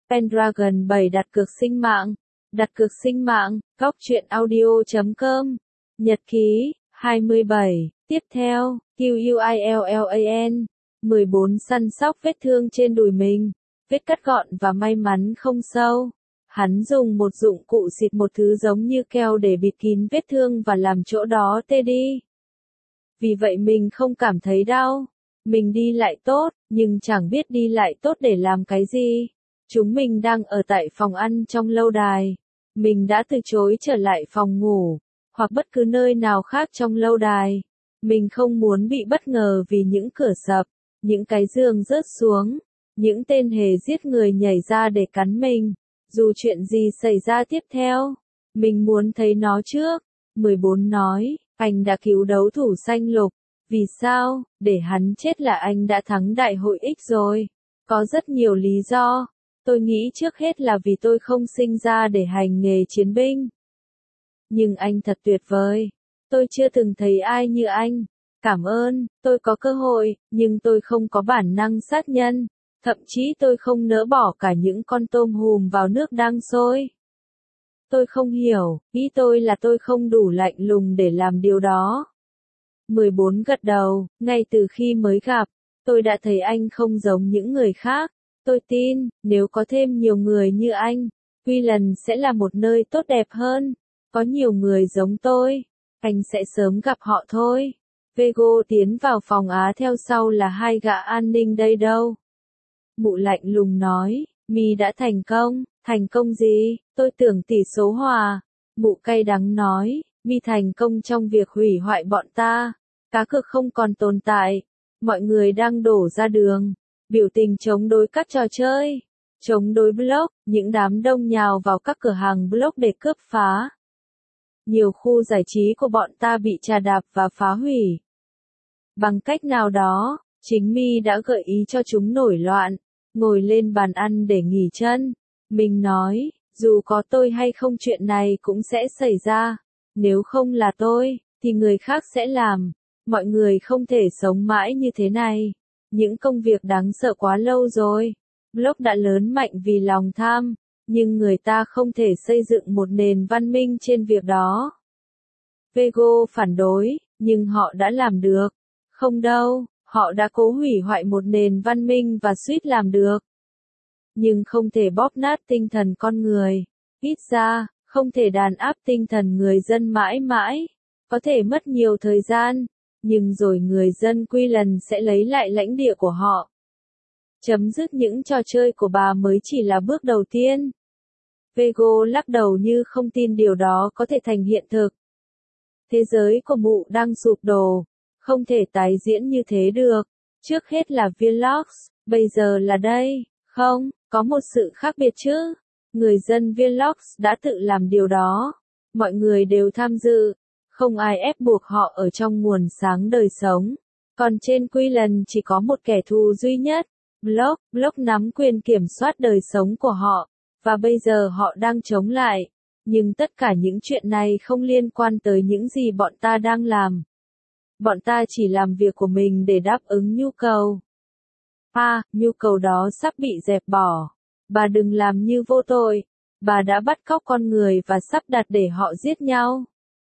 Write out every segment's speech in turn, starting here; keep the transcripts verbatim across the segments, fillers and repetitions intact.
Pendragon bảy đặt cược sinh mạng. Đặt cược sinh mạng, góc truyện audio chấm com. Nhật ký, hai mươi bảy, tiếp theo, Quillan, mười bốn săn sóc vết thương trên đùi mình, vết cắt gọn và may mắn không sâu. Hắn dùng một dụng cụ xịt một thứ giống như keo để bịt kín vết thương và làm chỗ đó tê đi. Vì vậy mình không cảm thấy đau. Mình đi lại tốt, nhưng chẳng biết đi lại tốt để làm cái gì. Chúng mình đang ở tại phòng ăn trong lâu đài. Mình đã từ chối trở lại phòng ngủ, hoặc bất cứ nơi nào khác trong lâu đài. Mình không muốn bị bất ngờ vì những cửa sập, những cái giường rớt xuống, những tên hề giết người nhảy ra để cắn mình. Dù chuyện gì xảy ra tiếp theo, mình muốn thấy nó trước. mười bốn nói, anh đã cứu đấu thủ xanh lục. Vì sao? Để hắn chết là anh đã thắng đại hội X rồi. Có rất nhiều lý do. Tôi nghĩ trước hết là vì tôi không sinh ra để hành nghề chiến binh. Nhưng anh thật tuyệt vời. Tôi chưa từng thấy ai như anh. Cảm ơn, tôi có cơ hội, nhưng tôi không có bản năng sát nhân. Thậm chí tôi không nỡ bỏ cả những con tôm hùm vào nước đang sôi. Tôi không hiểu, ý tôi là tôi không đủ lạnh lùng để làm điều đó. mười bốn gật đầu, ngay từ khi mới gặp, tôi đã thấy anh không giống những người khác. Tôi tin, nếu có thêm nhiều người như anh, Quillan sẽ là một nơi tốt đẹp hơn. Có nhiều người giống tôi, anh sẽ sớm gặp họ thôi. Vego tiến vào phòng Á theo sau là hai gã an ninh đây đâu. Mụ lạnh lùng nói, mi đã thành công. Thành công gì? Tôi tưởng tỷ số hòa. Mụ cay đắng nói, mi thành công trong việc hủy hoại bọn ta. Cá cược không còn tồn tại. Mọi người đang đổ ra đường. Biểu tình chống đối các trò chơi. Chống đối block, những đám đông nhào vào các cửa hàng block để cướp phá. Nhiều khu giải trí của bọn ta bị trà đạp và phá hủy. Bằng cách nào đó, chính mi đã gợi ý cho chúng nổi loạn. Ngồi lên bàn ăn để nghỉ chân. Mình nói, dù có tôi hay không chuyện này cũng sẽ xảy ra. Nếu không là tôi, thì người khác sẽ làm. Mọi người không thể sống mãi như thế này. Những công việc đáng sợ quá lâu rồi. Block đã lớn mạnh vì lòng tham, nhưng người ta không thể xây dựng một nền văn minh trên việc đó. Vego phản đối, nhưng họ đã làm được. Không đâu, họ đã cố hủy hoại một nền văn minh và suýt làm được. Nhưng không thể bóp nát tinh thần con người. Ít ra, không thể đàn áp tinh thần người dân mãi mãi. Có thể mất nhiều thời gian, nhưng rồi người dân Quillan sẽ lấy lại lãnh địa của họ. Chấm dứt những trò chơi của bà mới chỉ là bước đầu tiên. Vego lắc đầu như không tin điều đó có thể thành hiện thực. Thế giới của mụ đang sụp đổ, không thể tái diễn như thế được. Trước hết là Village, bây giờ là đây. Không, có một sự khác biệt chứ. Người dân Village đã tự làm điều đó. Mọi người đều tham dự. Không ai ép buộc họ ở trong nguồn sáng đời sống. Còn trên Quillan chỉ có một kẻ thù duy nhất. Block, Block nắm quyền kiểm soát đời sống của họ. Và bây giờ họ đang chống lại. Nhưng tất cả những chuyện này không liên quan tới những gì bọn ta đang làm. Bọn ta chỉ làm việc của mình để đáp ứng nhu cầu. À, nhu cầu đó sắp bị dẹp bỏ. Bà đừng làm như vô tội. Bà đã bắt cóc con người và sắp đặt để họ giết nhau.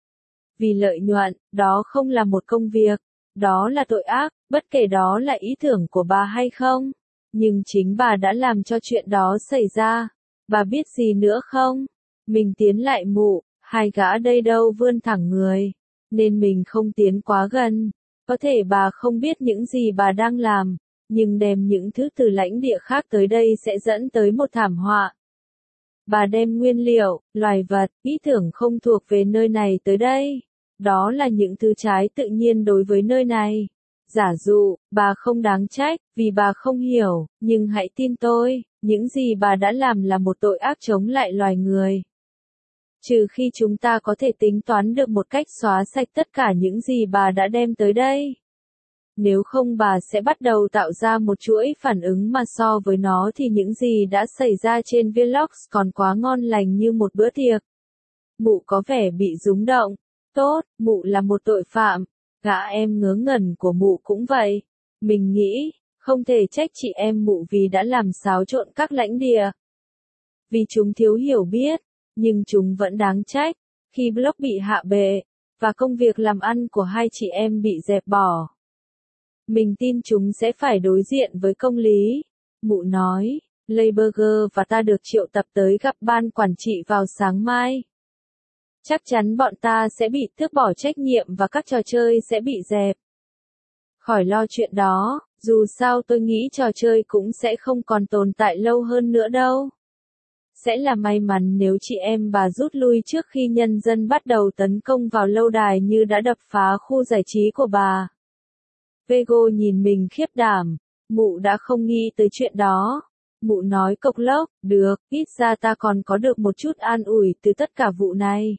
Vì lợi nhuận, đó không là một công việc. Đó là tội ác, bất kể đó là ý tưởng của bà hay không. Nhưng chính bà đã làm cho chuyện đó xảy ra. Bà biết gì nữa không? Mình tiến lại mụ, hai gã đây đâu vươn thẳng người. Nên mình không tiến quá gần. Có thể bà không biết những gì bà đang làm. Nhưng đem những thứ từ lãnh địa khác tới đây sẽ dẫn tới một thảm họa. Bà đem nguyên liệu, loài vật, ý tưởng không thuộc về nơi này tới đây. Đó là những thứ trái tự nhiên đối với nơi này. Giả dụ, bà không đáng trách, vì bà không hiểu, nhưng hãy tin tôi, những gì bà đã làm là một tội ác chống lại loài người. Trừ khi chúng ta có thể tính toán được một cách xóa sạch tất cả những gì bà đã đem tới đây. Nếu không bà sẽ bắt đầu tạo ra một chuỗi phản ứng mà so với nó thì những gì đã xảy ra trên Village còn quá ngon lành như một bữa tiệc. Mụ có vẻ bị rúng động. Tốt, mụ là một tội phạm. Gã em ngớ ngẩn của mụ cũng vậy. Mình nghĩ, không thể trách chị em mụ vì đã làm xáo trộn các lãnh địa. vì chúng thiếu hiểu biết, nhưng chúng vẫn đáng trách, khi blog bị hạ bệ, và công việc làm ăn của hai chị em bị dẹp bỏ. Mình tin chúng sẽ phải đối diện với công lý. Mụ nói, Leiberger và ta được triệu tập tới gặp ban quản trị vào sáng mai. Chắc chắn bọn ta sẽ bị tước bỏ trách nhiệm và các trò chơi sẽ bị dẹp. Khỏi lo chuyện đó, dù sao tôi nghĩ trò chơi cũng sẽ không còn tồn tại lâu hơn nữa đâu. Sẽ là may mắn nếu chị em bà rút lui trước khi nhân dân bắt đầu tấn công vào lâu đài như đã đập phá khu giải trí của bà. Vego nhìn mình khiếp đảm, mụ đã không nghĩ tới chuyện đó. Mụ nói cộc lốc, được, ít ra ta còn có được một chút an ủi từ tất cả vụ này.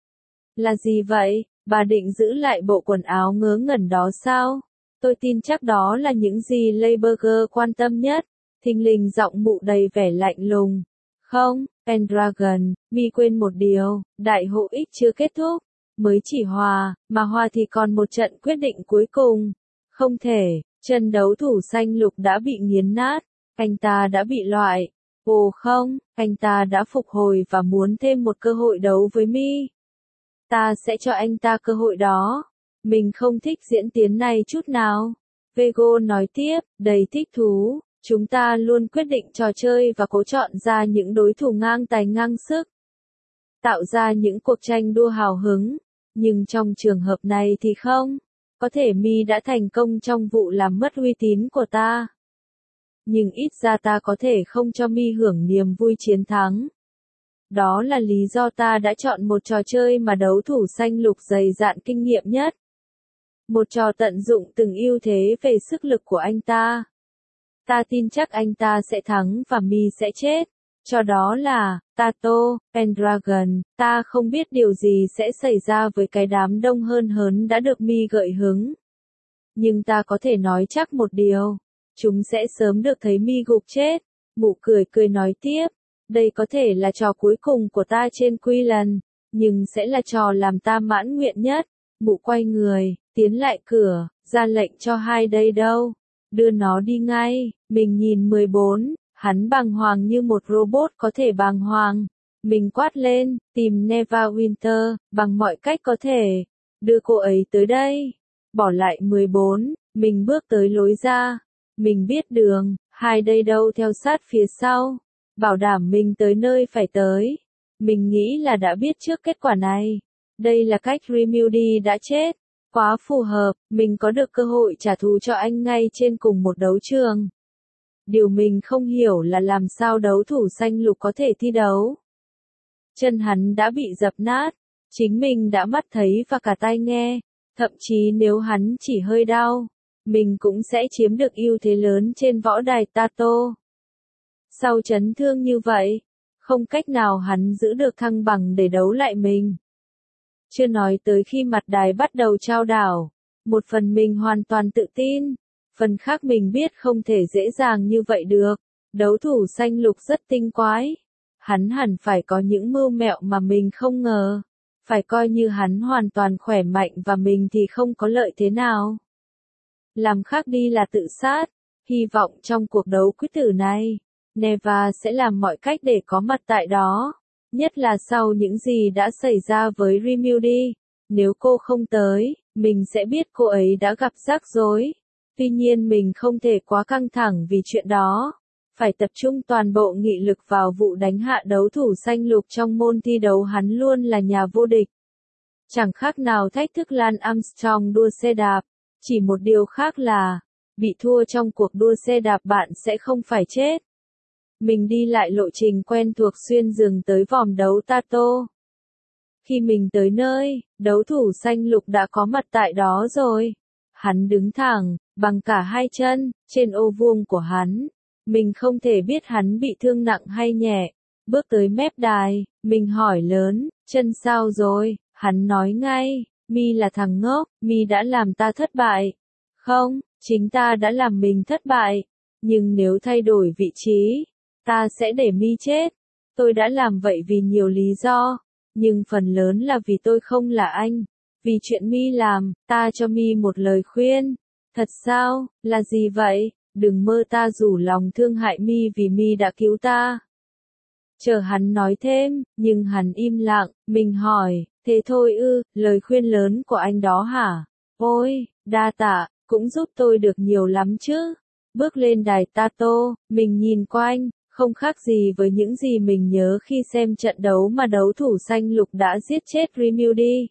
Là gì vậy, bà định giữ lại bộ quần áo ngớ ngẩn đó sao? Tôi tin chắc đó là những gì Leiberger quan tâm nhất. Thình lình giọng mụ đầy vẻ lạnh lùng. Không, Pendragon, mi quên một điều, đại hội X chưa kết thúc, mới chỉ hòa, mà hòa thì còn một trận quyết định cuối cùng. Không thể, trận đấu thủ xanh lục đã bị nghiến nát, anh ta đã bị loại. Ồ không, anh ta đã phục hồi và muốn thêm một cơ hội đấu với mi. Ta sẽ cho anh ta cơ hội đó. Mình không thích diễn tiến này chút nào. Vego nói tiếp, đầy thích thú. Chúng ta luôn quyết định trò chơi và cố chọn ra những đối thủ ngang tài ngang sức. Tạo ra những cuộc tranh đua hào hứng. Nhưng trong trường hợp này thì không. Có thể mi đã thành công trong vụ làm mất uy tín của ta. Nhưng ít ra ta có thể không cho mi hưởng niềm vui chiến thắng. Đó là lý do ta đã chọn một trò chơi mà đấu thủ xanh lục dày dạn kinh nghiệm nhất. Một trò tận dụng từng ưu thế về sức lực của anh ta. Ta tin chắc anh ta sẽ thắng và mi sẽ chết. Cho đó là, Tato, Pendragon, ta không biết điều gì sẽ xảy ra với cái đám đông hơn hớn đã được mi gợi hứng. Nhưng ta có thể nói chắc một điều. Chúng sẽ sớm được thấy mi gục chết. Mụ cười cười nói tiếp. Đây có thể là trò cuối cùng của ta trên Quy lần, nhưng sẽ là trò làm ta mãn nguyện nhất. Mụ quay người, tiến lại cửa, ra lệnh cho hai đây đâu. Đưa nó đi ngay. Mình nhìn mười bốn, hắn bàng hoàng như một robot có thể bàng hoàng. Mình quát lên, tìm Neva Winter, bằng mọi cách có thể. Đưa cô ấy tới đây. Bỏ lại mười bốn, mình bước tới lối ra. Mình biết đường, hai đây đâu theo sát phía sau. Bảo đảm mình tới nơi phải tới. Mình nghĩ là đã biết trước kết quả này. Đây là cách Rimildy đã chết. Quá phù hợp, mình có được cơ hội trả thù cho anh ngay trên cùng một đấu trường. Điều mình không hiểu là làm sao đấu thủ xanh lục có thể thi đấu. Chân hắn đã bị dập nát. Chính mình đã mắt thấy và cả tai nghe. Thậm chí nếu hắn chỉ hơi đau, mình cũng sẽ chiếm được ưu thế lớn trên võ đài Tato. Sau chấn thương như vậy, không cách nào hắn giữ được thăng bằng để đấu lại mình. Chưa nói tới khi mặt đài bắt đầu trao đảo, một phần mình hoàn toàn tự tin, phần khác mình biết không thể dễ dàng như vậy được. Đấu thủ xanh lục rất tinh quái. Hắn hẳn phải có những mưu mẹo mà mình không ngờ. Phải coi như hắn hoàn toàn khỏe mạnh và mình thì không có lợi thế nào. Làm khác đi là tự sát. Hy vọng trong cuộc đấu quyết tử này, Neva sẽ làm mọi cách để có mặt tại đó. Nhất là sau những gì đã xảy ra với Rimildy. Nếu cô không tới, mình sẽ biết cô ấy đã gặp rắc rối. Tuy nhiên mình không thể quá căng thẳng vì chuyện đó. Phải tập trung toàn bộ nghị lực vào vụ đánh hạ đấu thủ xanh lục trong môn thi đấu, hắn luôn là nhà vô địch. Chẳng khác nào thách thức Lance Armstrong đua xe đạp. Chỉ một điều khác là, bị thua trong cuộc đua xe đạp bạn sẽ không phải chết. Mình đi lại lộ trình quen thuộc xuyên rừng tới vòng đấu Tato. Khi mình tới nơi, đấu thủ xanh lục đã có mặt tại đó rồi. Hắn đứng thẳng, bằng cả hai chân, trên ô vuông của hắn. Mình không thể biết hắn bị thương nặng hay nhẹ. Bước tới mép đài, mình hỏi lớn, chân sao rồi? Hắn nói ngay, mi là thằng ngốc, mi đã làm ta thất bại. Không, chính ta đã làm mình thất bại. Nhưng nếu thay đổi vị trí, ta sẽ để mi chết. Tôi đã làm vậy vì nhiều lý do, nhưng phần lớn là vì tôi không là anh. Vì chuyện mi làm, ta cho mi một lời khuyên. Thật sao, là gì vậy? Đừng mơ ta rủ lòng thương hại mi vì mi đã cứu ta. Chờ hắn nói thêm, nhưng hắn im lặng, mình hỏi, thế thôi ư, lời khuyên lớn của anh đó hả? Ôi, đa tạ, cũng giúp tôi được nhiều lắm chứ. Bước lên đài Tato, mình nhìn quanh, không khác gì với những gì mình nhớ khi xem trận đấu mà đấu thủ xanh lục đã giết chết Rimildi.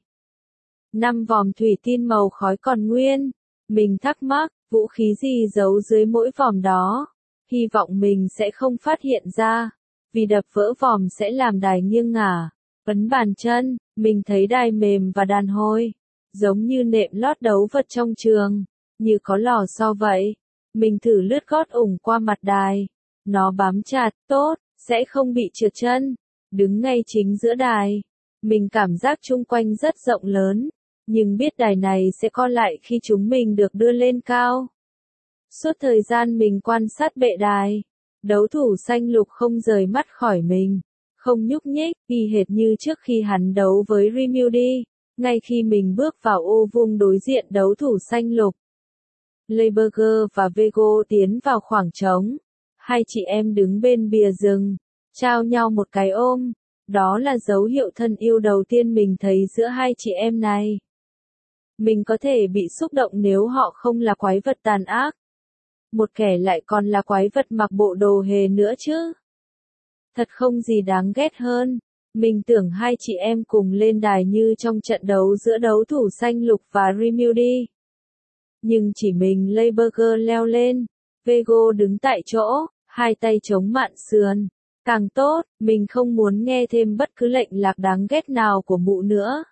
Năm vòm thủy tinh màu khói còn nguyên. Mình thắc mắc, vũ khí gì giấu dưới mỗi vòm đó? Hy vọng mình sẽ không phát hiện ra, vì đập vỡ vòm sẽ làm đài nghiêng ngả. Ấn bàn chân, mình thấy đài mềm và đàn hồi, giống như nệm lót đấu vật trong trường, như có lò xo vậy. Mình thử lướt gót ủng qua mặt đài. Nó bám chặt, tốt, sẽ không bị trượt chân. Đứng ngay chính giữa đài. Mình cảm giác chung quanh rất rộng lớn, nhưng biết đài này sẽ co lại khi chúng mình được đưa lên cao. Suốt thời gian mình quan sát bệ đài, đấu thủ xanh lục không rời mắt khỏi mình, không nhúc nhích, y hệt như trước khi hắn đấu với Rimildi, ngay khi mình bước vào ô vuông đối diện đấu thủ xanh lục. Leiberger và Vego tiến vào khoảng trống. Hai chị em đứng bên bìa rừng, trao nhau một cái ôm. Đó là dấu hiệu thân yêu đầu tiên mình thấy giữa hai chị em này. Mình có thể bị xúc động nếu họ không là quái vật tàn ác. Một kẻ lại còn là quái vật mặc bộ đồ hề nữa chứ. Thật không gì đáng ghét hơn. Mình tưởng hai chị em cùng lên đài như trong trận đấu giữa đấu thủ xanh lục và Rimildi. Nhưng chỉ mình Leiberger leo lên. Vego đứng tại chỗ, hai tay chống mạn sườn. Càng tốt, mình không muốn nghe thêm bất cứ lệnh lạc đáng ghét nào của mụ nữa.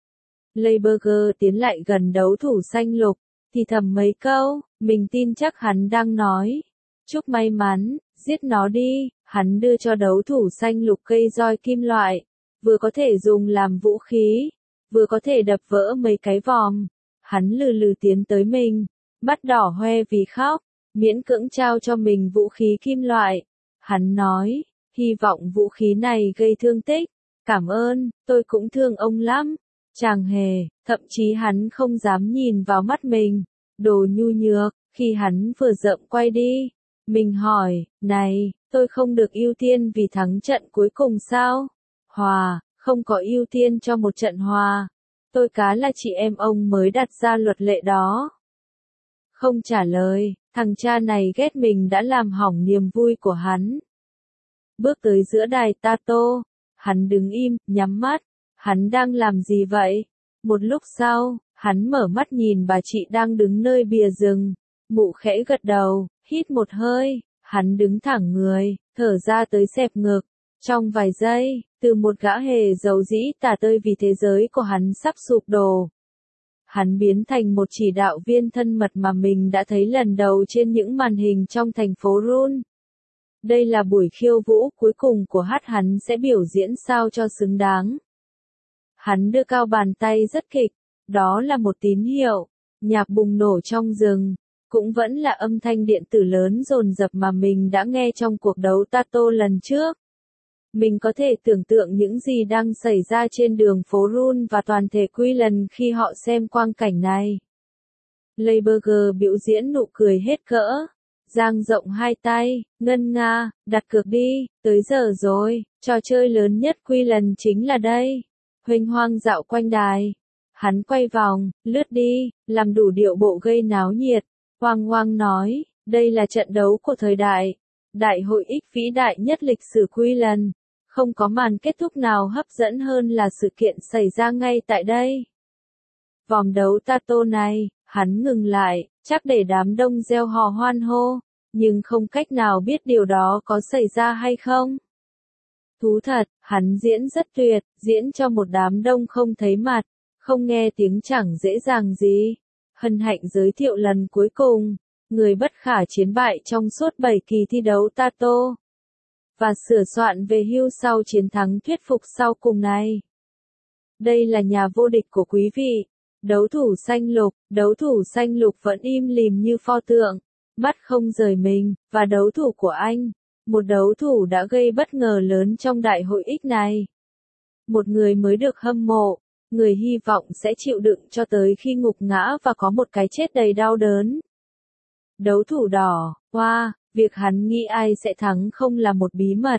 Leiberger tiến lại gần đấu thủ xanh lục, thì thầm mấy câu, mình tin chắc hắn đang nói. Chúc may mắn, giết nó đi, hắn đưa cho đấu thủ xanh lục cây roi kim loại, vừa có thể dùng làm vũ khí, vừa có thể đập vỡ mấy cái vòm. Hắn lừ lừ tiến tới mình, mắt đỏ hoe vì khóc, miễn cưỡng trao cho mình vũ khí kim loại. Hắn nói, hy vọng vũ khí này gây thương tích. Cảm ơn, tôi cũng thương ông lắm. Chàng hề, thậm chí hắn không dám nhìn vào mắt mình. Đồ nhu nhược, khi hắn vừa rợm quay đi. Mình hỏi, này, tôi không được ưu tiên vì thắng trận cuối cùng sao? Hòa, không có ưu tiên cho một trận hòa. Tôi cá là chị em ông mới đặt ra luật lệ đó. Không trả lời, thằng cha này ghét mình đã làm hỏng niềm vui của hắn. Bước tới giữa đài Tato, hắn đứng im, nhắm mắt. Hắn đang làm gì vậy? Một lúc sau, hắn mở mắt nhìn bà chị đang đứng nơi bìa rừng. Mụ khẽ gật đầu, hít một hơi, hắn đứng thẳng người, thở ra tới xẹp ngực. Trong vài giây, từ một gã hề dầu dĩ tả tơi vì thế giới của hắn sắp sụp đổ. Hắn biến thành một chỉ đạo viên thân mật mà mình đã thấy lần đầu trên những màn hình trong thành phố Run. Đây là buổi khiêu vũ cuối cùng của hát, hắn sẽ biểu diễn sao cho xứng đáng. Hắn đưa cao bàn tay rất kịch, đó là một tín hiệu. Nhạc bùng nổ trong rừng, cũng vẫn là âm thanh điện tử lớn dồn dập mà mình đã nghe trong cuộc đấu Tato lần trước. Mình có thể tưởng tượng những gì đang xảy ra trên đường phố Run và toàn thể Queensland khi họ xem quang cảnh này. Leiberger biểu diễn nụ cười hết cỡ, dang rộng hai tay, ngân nga, đặt cược đi, tới giờ rồi, trò chơi lớn nhất Queensland chính là đây. Huênh hoang dạo quanh đài. Hắn quay vòng, lướt đi, làm đủ điệu bộ gây náo nhiệt. Hoang hoang nói, đây là trận đấu của thời đại. Đại hội X vĩ đại nhất lịch sử Queensland. Không có màn kết thúc nào hấp dẫn hơn là sự kiện xảy ra ngay tại đây. Vòng đấu Tato này, hắn ngừng lại, chắc để đám đông reo hò hoan hô, nhưng không cách nào biết điều đó có xảy ra hay không. Thú thật, hắn diễn rất tuyệt, diễn cho một đám đông không thấy mặt, không nghe tiếng chẳng dễ dàng gì. Hân hạnh giới thiệu lần cuối cùng, người bất khả chiến bại trong suốt bảy kỳ thi đấu Tato. Và sửa soạn về hưu sau chiến thắng thuyết phục sau cùng này. Đây là nhà vô địch của quý vị. Đấu thủ xanh lục, đấu thủ xanh lục vẫn im lìm như pho tượng, mắt không rời mình, và đấu thủ của anh. Một đấu thủ đã gây bất ngờ lớn trong đại hội X này. Một người mới được hâm mộ, người hy vọng sẽ chịu đựng cho tới khi ngục ngã và có một cái chết đầy đau đớn. Đấu thủ đỏ, hoa, wow, việc hắn nghĩ ai sẽ thắng không là một bí mật.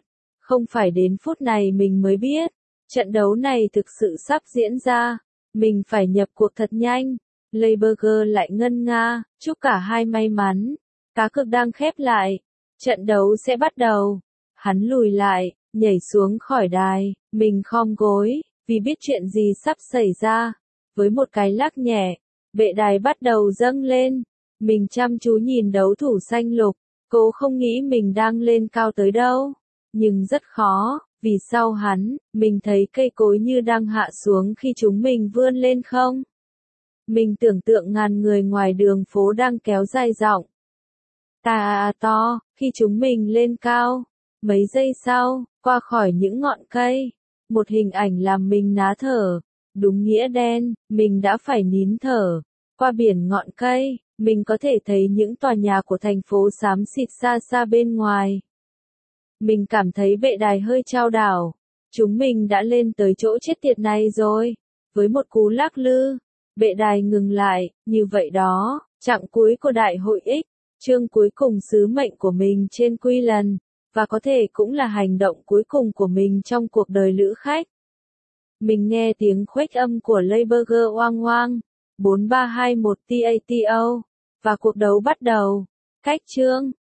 Không phải đến phút này mình mới biết, trận đấu này thực sự sắp diễn ra, mình phải nhập cuộc thật nhanh. Leiberger lại ngân nga, chúc cả hai may mắn. Cá cược đang khép lại, trận đấu sẽ bắt đầu. Hắn lùi lại, nhảy xuống khỏi đài, mình khom gối, vì biết chuyện gì sắp xảy ra. Với một cái lắc nhẹ, bệ đài bắt đầu dâng lên. Mình chăm chú nhìn đấu thủ xanh lục, cố không nghĩ mình đang lên cao tới đâu. Nhưng rất khó, vì sau hắn, mình thấy cây cối như đang hạ xuống khi chúng mình vươn lên không. Mình tưởng tượng ngàn người ngoài đường phố đang kéo dài giọng. Ta to, khi chúng mình lên cao. Mấy giây sau, qua khỏi những ngọn cây, một hình ảnh làm mình ná thở. Đúng nghĩa đen, mình đã phải nín thở. Qua biển ngọn cây, mình có thể thấy những tòa nhà của thành phố xám xịt xa xa bên ngoài. Mình cảm thấy bệ đài hơi chao đảo. Chúng mình đã lên tới chỗ chết tiệt này rồi. Với một cú lắc lư, bệ đài ngừng lại, như vậy đó, chặng cuối của đại hội X, chương cuối cùng sứ mệnh của mình trên Quy lần, và có thể cũng là hành động cuối cùng của mình trong cuộc đời lữ khách. Mình nghe tiếng khuếch âm của Leiberger oang oang, bốn ba hai một T A T O, và cuộc đấu bắt đầu. Cách chương